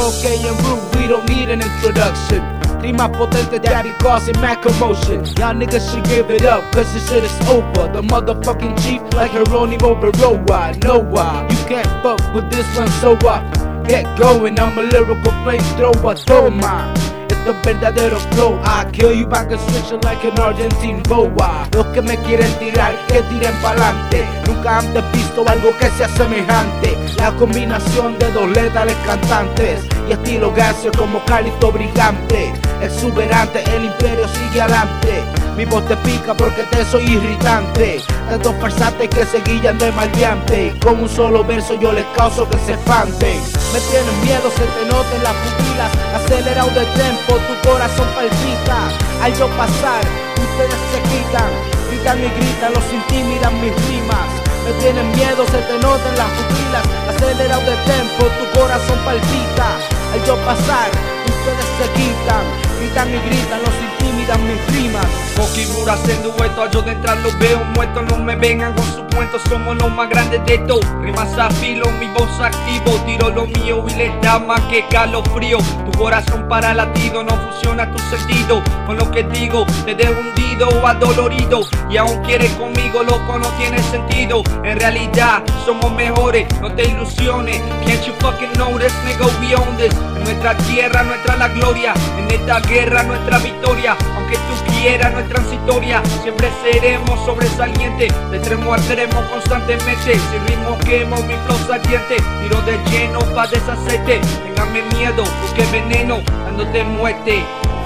okay and rude, we don't need an introduction. Rimas potentes that be causing mad commotion. Y'all niggas should give it up, cause this shit is over. The motherfucking chief like Geronimo Baroa. Noah, you can't fuck with this one, so get going, I'm a lyrical flamethrower. Toma, it's the verdadero flow. I kill you back and switch it like an Argentine boa. Los que me quieren tirar, que tiren pa'lante. Nunca antes visto algo que sea semejante. La combinación de dos letales cantantes y estilo gaseoso como cálido brillante. Exuberante, el imperio sigue adelante. Mi voz te pica porque te soy irritante. Tantos farsantes que se guillan de malviante. Con un solo verso yo les causo que se espanten. Me tienen miedo, se te nota en las pupilas. Acelerado de tempo, tu corazón palpita. Al yo pasar, ustedes se quitan. Gritan y gritan, los intimidan mis rimas. Me tienen miedo, se te nota en las pupilas. Acelerado de tempo, tu corazón palpita. Al yo pasar, ustedes se quitan. Gritan y gritan, los intimidan mis rimas. Figuras en dueto, yo detrás los veo muertos. No me vengan con sus cuentos, somos los más grandes de todo. Rimas a filo, mi voz activo. Tiro lo mío y le da más que calofrío. Tu corazón para latido, no funciona tu sentido. Con lo que digo, te dejo hundido o adolorido. Y aún quieres conmigo, loco, no tiene sentido. En realidad, somos mejores, no te ilusiones. Can't you fucking know this, nigga, we own this. En nuestra tierra, nuestra la gloria. En esta guerra, nuestra victoria. Aunque tú quieras, no es transitoria. Siempre seremos sobresalientes. De extremo a extremo constantemente. Si ritmo quemo, mi flow saliente. Tiro de lleno pa' deshacerte. Téngame miedo, busque veneno, dándote muerte.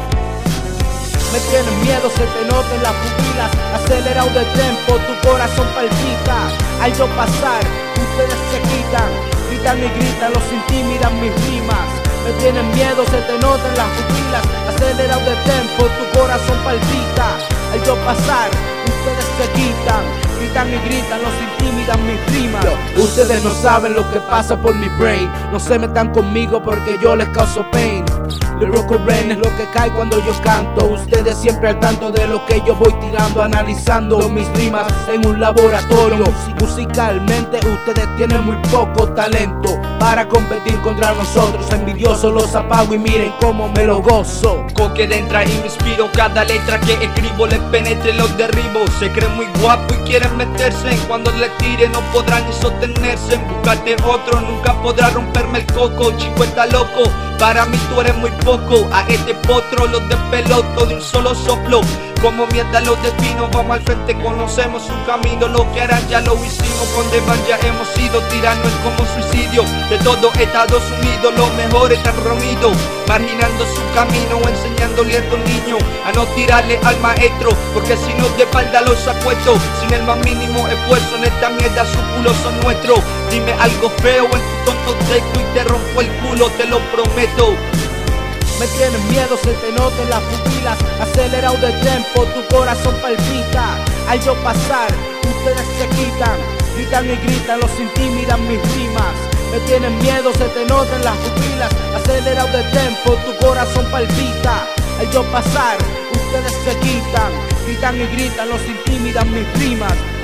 Me tienen miedo, se te nota en las pupilas. Acelerado de tempo, tu corazón palpita. Al yo pasar, ustedes se quitan. Gritan y gritan, los intimidan mis rimas. Me tienen miedo, se te nota en las pupilas. Acelerado de tempo, tu corazón palpita. Al yo pasar, ustedes se quitan. Gritan y gritan, los intimidan mis rimas. Ustedes no saben lo que pasa por mi brain. No se metan conmigo porque yo les causo pain. Lyrical rain es lo que cae cuando yo canto. Ustedes siempre al tanto de lo que yo voy tirando, analizando mis rimas en un laboratorio. Musicalmente ustedes tienen muy poco talento para competir contra nosotros. Envidiosos los apago y miren cómo me lo gozo. Coque de entra y me inspiro, cada letra que escribo les penetre, los derribo. Se creen muy guapo y quieren meterse. Cuando les tire no podrán ni sostenerse. En buscarte otro nunca podrá romperme el coco. Chico está loco, para mí tú eres muy poco. A este potro los despeloto de un solo soplo. Como mierda los defino, vamos al frente, conocemos su camino. Lo que harán ya lo hicimos, con Devan ya hemos sido. Tirano es como suicidio, de todo Estados Unidos los mejores están reunidos. Marginando su camino, enseñándole a estos niños a no tirarle al maestro, porque si no de espalda los apuesto. Sin el más mínimo esfuerzo en esta mierda sus culos son nuestros. Dime algo feo en tu tonto texto y te rompo el culo, te lo prometo. Me tienen miedo, se te nota en las pupilas. Acelerado de tempo, tu corazón palpita. Al yo pasar, ustedes se quitan. Gritan y gritan, los intimidan mis rimas. Me tienen miedo, se te nota en las pupilas. Acelerado de tempo, tu corazón palpita. Al yo pasar, ustedes se quitan. Gritan y gritan, los intimidan mis rimas.